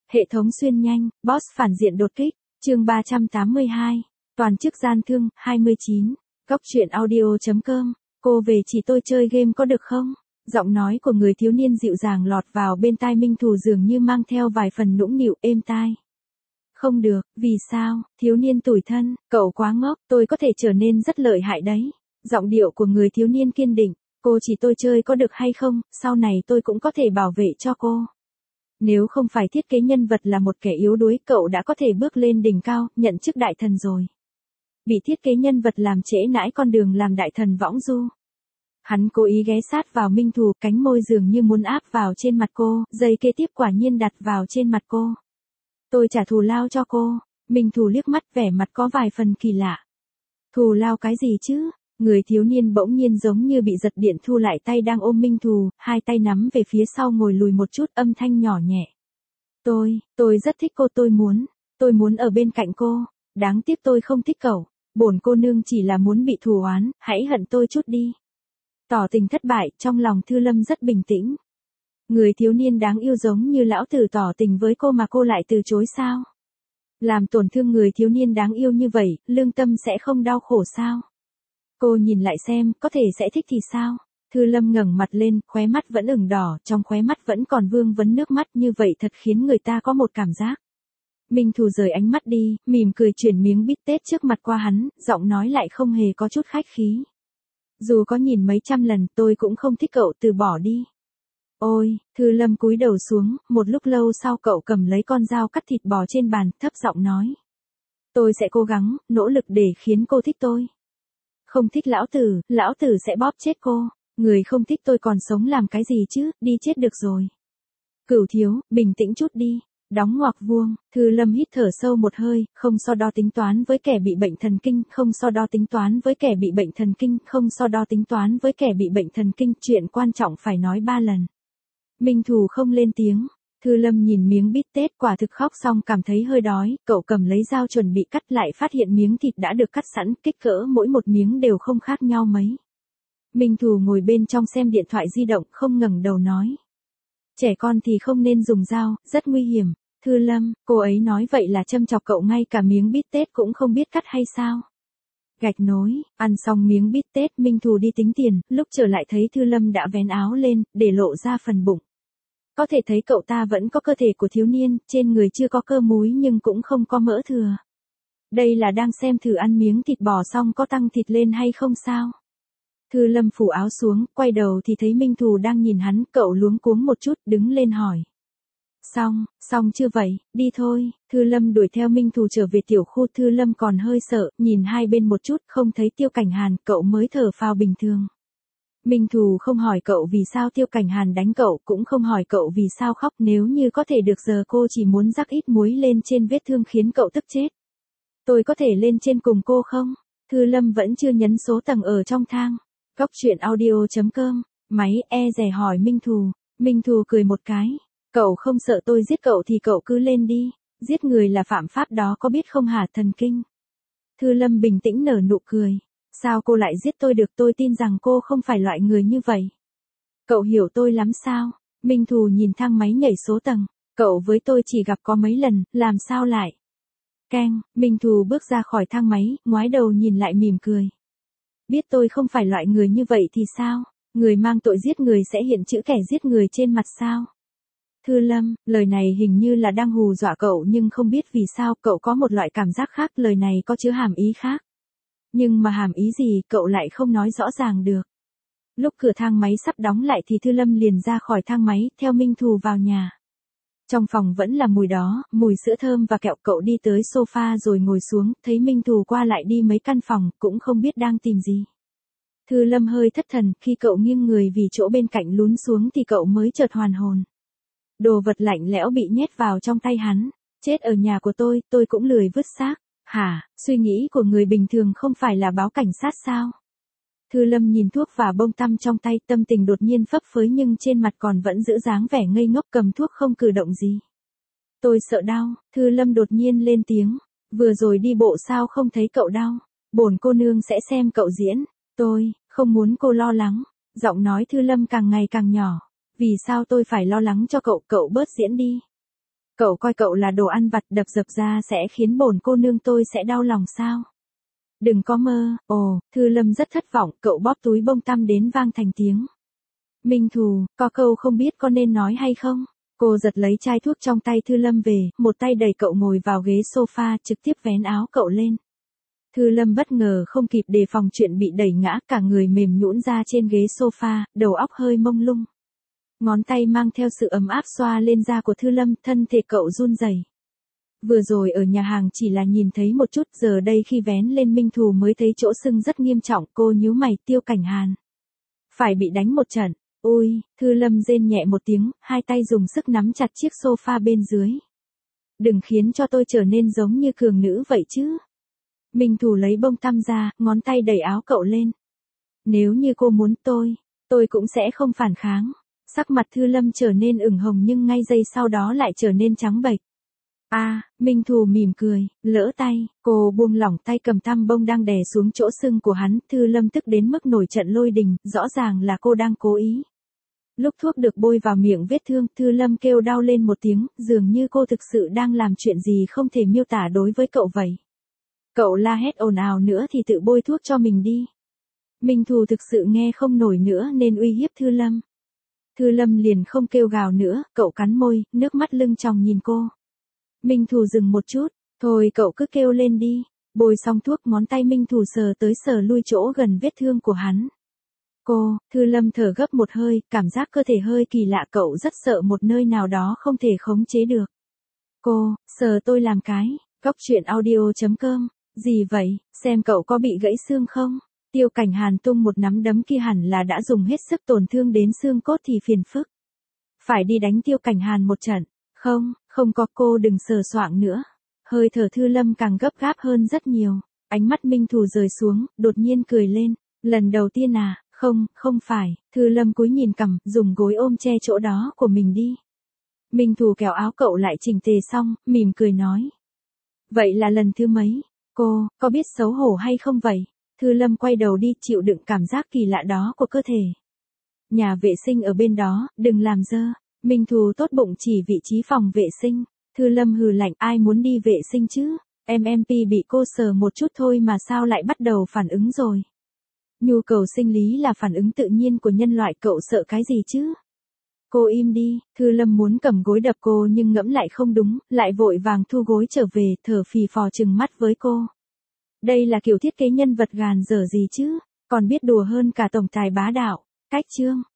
Hệ thống xuyên nhanh, boss phản diện đột kích, chương 382, toàn chức gian thương, 29, góc truyện audio.com, cô về chỉ tôi chơi game có được không? Giọng nói của người thiếu niên dịu dàng lọt vào bên tai Minh Thù dường như mang theo vài phần nũng nịu êm tai. Không được, vì sao? Thiếu niên tủi thân, cậu quá ngốc, tôi có thể trở nên rất lợi hại đấy. Giọng điệu của người thiếu niên kiên định, cô chỉ tôi chơi có được hay không, sau này tôi cũng có thể bảo vệ cho cô. Nếu không phải thiết kế nhân vật là một kẻ yếu đuối, cậu đã có thể bước lên đỉnh cao, nhận chức đại thần rồi. Bị thiết kế nhân vật làm trễ nãi con đường làm đại thần võng du. Hắn cố ý ghé sát vào Minh Thù, cánh môi dường như muốn áp vào trên mặt cô, giây kế tiếp quả nhiên đặt vào trên mặt cô. Tôi trả thù lao cho cô. Minh Thù liếc mắt, vẻ mặt có vài phần kỳ lạ. Thù lao cái gì chứ? Người thiếu niên bỗng nhiên giống như bị giật điện thu lại tay đang ôm Minh Thù, hai tay nắm về phía sau ngồi lùi một chút, âm thanh nhỏ nhẹ. Tôi rất thích cô, tôi muốn ở bên cạnh cô, đáng tiếc tôi không thích cậu, bổn cô nương chỉ là muốn bị thù oán, hãy hận tôi chút đi. Tỏ tình thất bại, trong lòng Thư Lâm rất bình tĩnh. Người thiếu niên đáng yêu giống như lão tử tỏ tình với cô mà cô lại từ chối sao? Làm tổn thương người thiếu niên đáng yêu như vậy, lương tâm sẽ không đau khổ sao? Cô nhìn lại xem, có thể sẽ thích thì sao? Thư Lâm ngẩng mặt lên, khóe mắt vẫn ửng đỏ, trong khóe mắt vẫn còn vương vấn nước mắt, như vậy thật khiến người ta có một cảm giác. Minh Thù rời ánh mắt đi, mỉm cười chuyển miếng bít tết trước mặt qua hắn, giọng nói lại không hề có chút khách khí. Dù có nhìn mấy trăm lần, tôi cũng không thích cậu, từ bỏ đi. Ôi, Thư Lâm cúi đầu xuống, một lúc lâu sau cậu cầm lấy con dao cắt thịt bò trên bàn, thấp giọng nói. Tôi sẽ cố gắng, nỗ lực để khiến cô thích tôi. Không thích lão tử sẽ bóp chết cô. Người không thích tôi còn sống làm cái gì chứ, đi chết được rồi. Cửu thiếu, bình tĩnh chút đi. Đóng ngoặc vuông, Thư Lâm hít thở sâu một hơi, không so đo tính toán với kẻ bị bệnh thần kinh, không so đo tính toán với kẻ bị bệnh thần kinh, không so đo tính toán với kẻ bị bệnh thần kinh, chuyện quan trọng phải nói 3 lần. Minh Thù không lên tiếng. Thư Lâm nhìn miếng bít tết, quả thực khóc xong cảm thấy hơi đói, cậu cầm lấy dao chuẩn bị cắt lại phát hiện miếng thịt đã được cắt sẵn, kích cỡ mỗi một miếng đều không khác nhau mấy. Minh Thù ngồi bên trong xem điện thoại di động, không ngẩng đầu nói. Trẻ con thì không nên dùng dao, rất nguy hiểm. Thư Lâm, cô ấy nói vậy là châm chọc cậu, ngay cả miếng bít tết cũng không biết cắt hay sao? Gạch nối, ăn xong miếng bít tết, Minh Thù đi tính tiền, lúc trở lại thấy Thư Lâm đã vén áo lên, để lộ ra phần bụng. Có thể thấy cậu ta vẫn có cơ thể của thiếu niên, trên người chưa có cơ múi nhưng cũng không có mỡ thừa. Đây là đang xem thử ăn miếng thịt bò xong có tăng thịt lên hay không sao? Thư Lâm phủ áo xuống, quay đầu thì thấy Minh Thù đang nhìn hắn, cậu luống cuống một chút, đứng lên hỏi. Xong chưa vậy, đi thôi. Thư Lâm đuổi theo Minh Thù trở về tiểu khu. Thư Lâm còn hơi sợ, nhìn hai bên một chút, không thấy Tiêu Cảnh Hàn, cậu mới thở phào bình thường. Minh Thù không hỏi cậu vì sao Tiêu Cảnh Hàn đánh cậu, cũng không hỏi cậu vì sao khóc, nếu như có thể được giờ cô chỉ muốn rắc ít muối lên trên vết thương khiến cậu tức chết. Tôi có thể lên trên cùng cô không? Thư Lâm vẫn chưa nhấn số tầng ở trong thang. Góc truyện audio.com, máy rè hỏi Minh Thù. Minh Thù cười một cái. Cậu không sợ tôi giết cậu thì cậu cứ lên đi. Giết người là phạm pháp đó, có biết không hả thần kinh? Thư Lâm bình tĩnh nở nụ cười. Sao cô lại giết tôi được, tôi tin rằng cô không phải loại người như vậy. Cậu hiểu tôi lắm sao? Minh Thù nhìn thang máy nhảy số tầng. Cậu với tôi chỉ gặp có mấy lần, làm sao lại? Keng, Minh Thù bước ra khỏi thang máy, ngoái đầu nhìn lại mỉm cười. Biết tôi không phải loại người như vậy thì sao? Người mang tội giết người sẽ hiện chữ kẻ giết người trên mặt sao? Thư Lâm, lời này hình như là đang hù dọa cậu, nhưng không biết vì sao cậu có một loại cảm giác khác, lời này có chứa hàm ý khác. Nhưng mà hàm ý gì cậu lại không nói rõ ràng được. Lúc cửa thang máy sắp đóng lại thì Thư Lâm liền ra khỏi thang máy, theo Minh Thù vào nhà. Trong phòng vẫn là mùi đó, mùi sữa thơm và kẹo, cậu đi tới sofa rồi ngồi xuống, thấy Minh Thù qua lại đi mấy căn phòng, cũng không biết đang tìm gì. Thư Lâm hơi thất thần, khi cậu nghiêng người vì chỗ bên cạnh lún xuống thì cậu mới chợt hoàn hồn. Đồ vật lạnh lẽo bị nhét vào trong tay hắn. Chết ở nhà của tôi cũng lười vứt xác. Hả, suy nghĩ của người bình thường không phải là báo cảnh sát sao? Thư Lâm nhìn thuốc và bông tăm trong tay, tâm tình đột nhiên phấp phới nhưng trên mặt còn vẫn giữ dáng vẻ ngây ngốc, cầm thuốc không cử động gì. Tôi sợ đau, Thư Lâm đột nhiên lên tiếng. Vừa rồi đi bộ sao không thấy cậu đau? Bổn cô nương sẽ xem cậu diễn. Tôi không muốn cô lo lắng. Giọng nói Thư Lâm càng ngày càng nhỏ. Vì sao tôi phải lo lắng cho cậu, cậu bớt diễn đi. Cậu coi cậu là đồ ăn vặt đập dập ra sẽ khiến bổn cô nương tôi sẽ đau lòng sao? Đừng có mơ, Thư Lâm rất thất vọng, cậu bóp túi bông tăm đến vang thành tiếng. Minh Thù, có câu không biết có nên nói hay không? Cô giật lấy chai thuốc trong tay Thư Lâm về, một tay đẩy cậu ngồi vào ghế sofa, trực tiếp vén áo cậu lên. Thư Lâm bất ngờ không kịp đề phòng chuyện bị đẩy ngã, cả người mềm nhũn ra trên ghế sofa, đầu óc hơi mông lung. Ngón tay mang theo sự ấm áp xoa lên da của Thư Lâm, thân thể cậu run rẩy. Vừa rồi ở nhà hàng chỉ là nhìn thấy một chút, giờ đây khi vén lên Minh Thù mới thấy chỗ sưng rất nghiêm trọng, cô nhíu mày, Tiêu Cảnh Hàn. Phải bị đánh một trận. Ôi, Thư Lâm rên nhẹ một tiếng, hai tay dùng sức nắm chặt chiếc sofa bên dưới. Đừng khiến cho tôi trở nên giống như cường nữ vậy chứ. Minh Thù lấy bông tăm ra, ngón tay đẩy áo cậu lên. Nếu như cô muốn tôi cũng sẽ không phản kháng. Sắc mặt Thư Lâm trở nên ửng hồng nhưng ngay giây sau đó lại trở nên trắng bệch. Minh Thù mỉm cười, lỡ tay, cô buông lỏng tay cầm tăm bông đang đè xuống chỗ sưng của hắn, Thư Lâm tức đến mức nổi trận lôi đình, rõ ràng là cô đang cố ý. Lúc thuốc được bôi vào miệng vết thương, Thư Lâm kêu đau lên một tiếng, dường như cô thực sự đang làm chuyện gì không thể miêu tả đối với cậu vậy. Cậu la hét ồn ào nữa thì tự bôi thuốc cho mình đi. Minh Thù thực sự nghe không nổi nữa nên uy hiếp Thư Lâm. Thư Lâm liền không kêu gào nữa, cậu cắn môi, nước mắt lưng tròng nhìn cô. Minh Thù dừng một chút, thôi cậu cứ kêu lên đi. Bôi xong thuốc, ngón tay Minh Thù sờ tới sờ lui chỗ gần vết thương của hắn. Thư Lâm thở gấp một hơi, cảm giác cơ thể hơi kỳ lạ, cậu rất sợ một nơi nào đó không thể khống chế được. Sờ tôi làm cái, goctruyện audio.com, gì vậy, xem cậu có bị gãy xương không? Tiêu Cảnh Hàn tung một nắm đấm kia hẳn là đã dùng hết sức, tổn thương đến xương cốt thì phiền phức. Phải đi đánh Tiêu Cảnh Hàn một trận. Không có, cô đừng sờ soạng nữa. Hơi thở Thư Lâm càng gấp gáp hơn rất nhiều. Ánh mắt Minh Thù rời xuống, đột nhiên cười lên. Lần đầu tiên à? Không phải. Thư Lâm cúi nhìn cằm, dùng gối ôm che chỗ đó của mình đi. Minh Thù kéo áo cậu lại chỉnh tề xong, mỉm cười nói. Vậy là lần thứ mấy? Cô, có biết xấu hổ hay không vậy? Thư Lâm quay đầu đi, chịu đựng cảm giác kỳ lạ đó của cơ thể. Nhà vệ sinh ở bên đó, đừng làm dơ. Minh Thù tốt bụng chỉ vị trí phòng vệ sinh. Thư Lâm hừ lạnh, ai muốn đi vệ sinh chứ? MMP bị cô sờ một chút thôi mà sao lại bắt đầu phản ứng rồi? Nhu cầu sinh lý là phản ứng tự nhiên của nhân loại, cậu sợ cái gì chứ? Cô im đi, Thư Lâm muốn cầm gối đập cô nhưng ngẫm lại không đúng, lại vội vàng thu gối trở về, thở phì phò trừng mắt với cô. Đây là kiểu thiết kế nhân vật gàn dở gì chứ? Còn biết đùa hơn cả tổng tài bá đạo. Cách chương